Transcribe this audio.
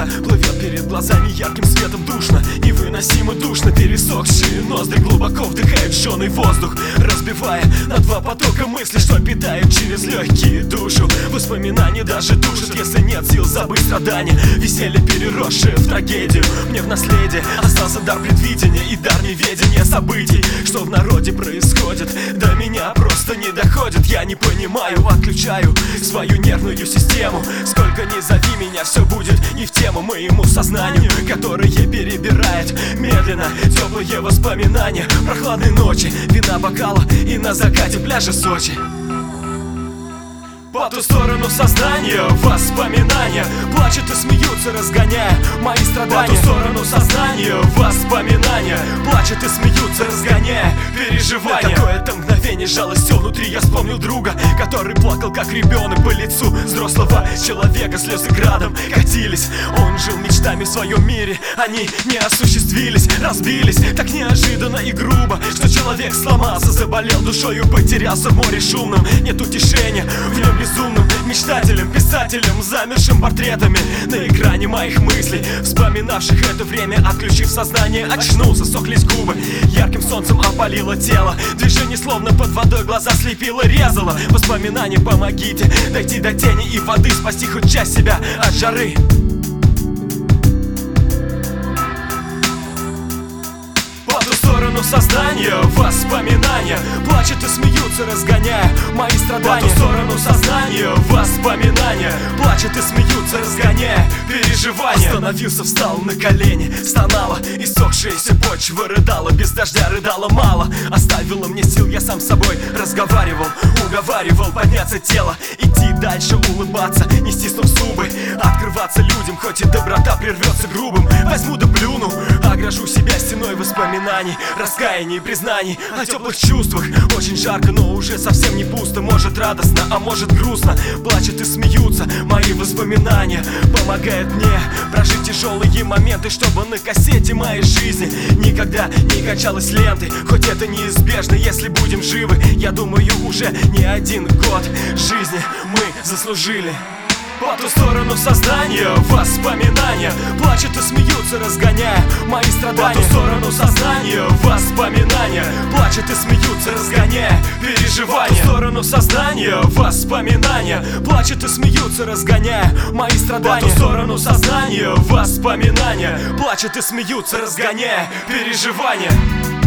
лето плывет перед глазами ярким светом, душно, невыносимо душно. Пересохшие ноздри глубоко вдыхают жженый воздух, разбивая на два потока мысли, что питают через легкие душу. Воспоминания даже душат, если нет сил забыть страдания. Веселье, переросшее в трагедию, мне в наследие остался дар предвидения и дар неведения событий, что в народе происходит. До меня просто не доходит, я не понимаю, отключаю свою нервную систему. Сколько ни зови меня, все будет не в тему моему сознанию, которое перебирает медленно теплые воспоминания. Прохладной ночи, вина бокала и на закате пляжа Сочи. По ту сторону сознания воспоминания плачут и смеются, разгоняя мои страдания. По ту сторону сознания воспоминания плачут и смеются, разгоняя переживания. Какое-то мгновение сжалось все внутри, я вспомнил друга, который плакал как ребенок по лицу взрослого человека. Слезы градом катились, он жил мечтами в своем мире, они не осуществились, разбились так неожиданно и грубо, что человек сломался, заболел душою, потерялся в море шумном. Нет утешения в нем безумным мечтателем, писателем, замершим портретами на экране моих мыслей, вспоминавших это время. Отключив сознание, очнулся, сохлись губы, ярким солнцем опалило тело. Движение словно под водой, глаза слепило, резало. Воспоминания, помогите дойти до тени и воды, спасти хоть часть себя от жары. Сознание, воспоминания плачут и смеются, разгоняя мои страдания. По ту сторону сознания воспоминания плачут и смеются, разгоняя переживания. Остановился, встал на колени, стонала иссохшаяся почва, рыдала без дождя, рыдала мало. Оставила мне сил, я сам с собой разговаривал, уговаривал подняться тело, идти дальше, улыбаться, не стиснув зубы, открываться людям, хоть и доброта прервется грубым. Возьму да плюну, огражу себя стеной воспоминаний, раскаяний и признаний о теплых чувствах. Очень жарко, но уже совсем не пусто. Может радостно, а может грустно. Плачут и смеются мои воспоминания, помогают мне прожить тяжелые моменты, чтобы на кассете моей жизни никогда не кончалась лентой. Хоть это неизбежно, если будем живы, я думаю, уже не один год жизни мы заслужили. По ту сторону сознания воспоминания плачут и смеются, разгоняя мои страдания. По ту сторону сознания воспоминания плачут и смеются, разгоняя переживания. По ту сторону сознания воспоминания плачут и смеются, разгоняя мои страдания. По ту сторону сознания воспоминания плачут и смеются, разгоняя переживания.